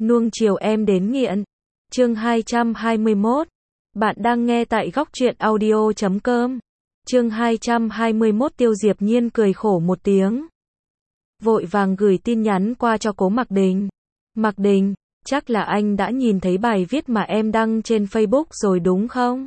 Nuông chiều em đến nghiện. Chương 221. Bạn đang nghe tại góc truyện audio.com. Chương 221. Tiêu Diệp Nhiên cười khổ một tiếng, vội vàng gửi tin nhắn qua cho Cố Mặc Đình. Mặc Đình, chắc là anh đã nhìn thấy bài viết mà em đăng trên Facebook rồi đúng không?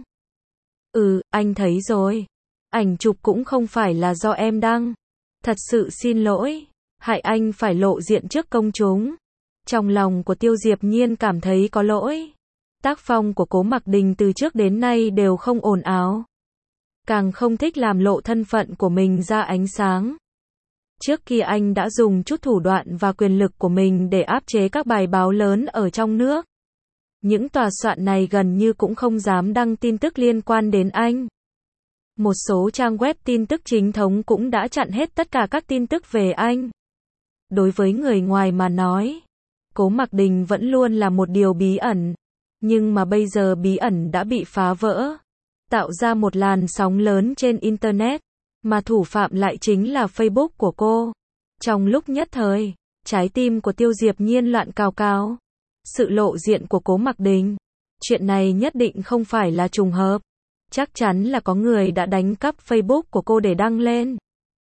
Ừ, anh thấy rồi. Ảnh chụp cũng không phải là do em đăng. Thật sự xin lỗi, hại anh phải lộ diện trước công chúng. Trong lòng của Tiêu Diệp Nhiên cảm thấy có lỗi. Tác phong của Cố Mặc Đình từ trước đến nay đều không ồn ào, càng không thích làm lộ thân phận của mình ra ánh sáng. Trước kia anh đã dùng chút thủ đoạn và quyền lực của mình để áp chế các bài báo lớn ở trong nước. Những tòa soạn này gần như cũng không dám đăng tin tức liên quan đến anh. Một số trang web tin tức chính thống cũng đã chặn hết tất cả các tin tức về anh. Đối với người ngoài mà nói, Cố Mặc Đình vẫn luôn là một điều bí ẩn. Nhưng mà bây giờ bí ẩn đã bị phá vỡ, tạo ra một làn sóng lớn trên Internet, mà thủ phạm lại chính là Facebook của cô. Trong lúc nhất thời, trái tim của Tiêu Diệp Nhiên loạn cào cào. Sự lộ diện của Cố Mặc Đình, chuyện này nhất định không phải là trùng hợp. Chắc chắn là có người đã đánh cắp Facebook của cô để đăng lên.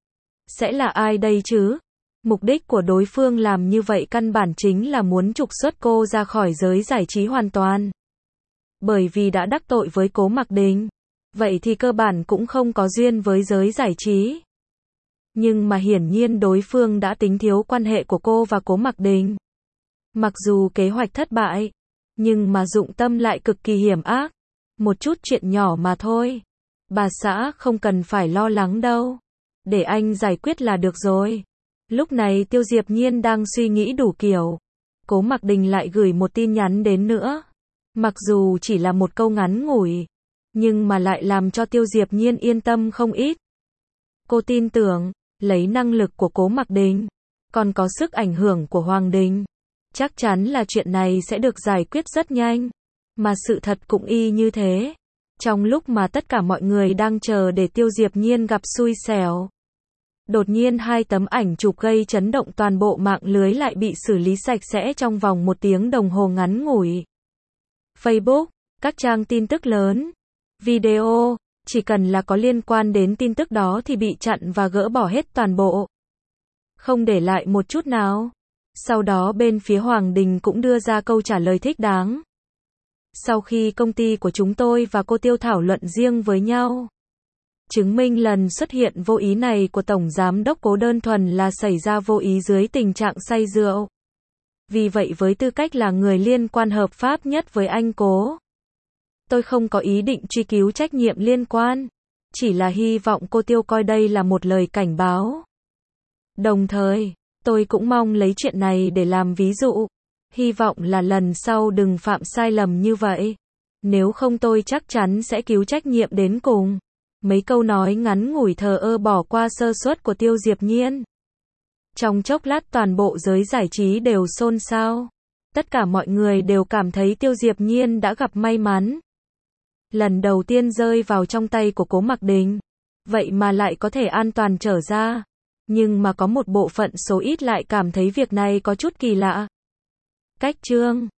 Sẽ là ai đây chứ? Mục đích của đối phương làm như vậy căn bản chính là muốn trục xuất cô ra khỏi giới giải trí hoàn toàn. Bởi vì đã đắc tội với Cố Mặc Đình, vậy thì cơ bản cũng không có duyên với giới giải trí. Nhưng mà hiển nhiên đối phương đã tính thiếu quan hệ của cô và Cố Mặc Đình. Mặc dù kế hoạch thất bại, nhưng mà dụng tâm lại cực kỳ hiểm ác. Một chút chuyện nhỏ mà thôi. Bà xã không cần phải lo lắng đâu. Để anh giải quyết là được rồi. Lúc này Tiêu Diệp Nhiên đang suy nghĩ đủ kiểu. Cố Mặc Đình lại gửi một tin nhắn đến nữa. Mặc dù chỉ là một câu ngắn ngủi, nhưng mà lại làm cho Tiêu Diệp Nhiên yên tâm không ít. Cô tin tưởng, lấy năng lực của Cố Mặc Đình, còn có sức ảnh hưởng của Hoàng Đình, chắc chắn là chuyện này sẽ được giải quyết rất nhanh. Mà sự thật cũng y như thế. Trong lúc mà tất cả mọi người đang chờ để Tiêu Diệp Nhiên gặp xui xẻo, đột nhiên hai tấm ảnh chụp gây chấn động toàn bộ mạng lưới lại bị xử lý sạch sẽ trong vòng 1 tiếng đồng hồ ngắn ngủi. Facebook, các trang tin tức lớn, video, chỉ cần là có liên quan đến tin tức đó thì bị chặn và gỡ bỏ hết toàn bộ, không để lại một chút nào. Sau đó bên phía Hoàng Đình cũng đưa ra câu trả lời thích đáng. Sau khi công ty của chúng tôi và cô Tiêu thảo luận riêng với nhau, chứng minh lần xuất hiện vô ý này của Tổng Giám đốc Cố đơn thuần là xảy ra vô ý dưới tình trạng say rượu. Vì vậy với tư cách là người liên quan hợp pháp nhất với anh Cố, tôi không có ý định truy cứu trách nhiệm liên quan, chỉ là hy vọng cô Tiêu coi đây là một lời cảnh báo. Đồng thời, tôi cũng mong lấy chuyện này để làm ví dụ. Hy vọng là lần sau đừng phạm sai lầm như vậy. Nếu không tôi chắc chắn sẽ cứu trách nhiệm đến cùng. Mấy câu nói ngắn ngủi thờ ơ bỏ qua sơ suất của Tiêu Diệp Nhiên. Trong chốc lát toàn bộ giới giải trí đều xôn xao. Tất cả mọi người đều cảm thấy Tiêu Diệp Nhiên đã gặp may mắn. Lần đầu tiên rơi vào trong tay của Cố Mặc Đình, vậy mà lại có thể an toàn trở ra. Nhưng mà có một bộ phận số ít lại cảm thấy việc này có chút kỳ lạ. Cách chương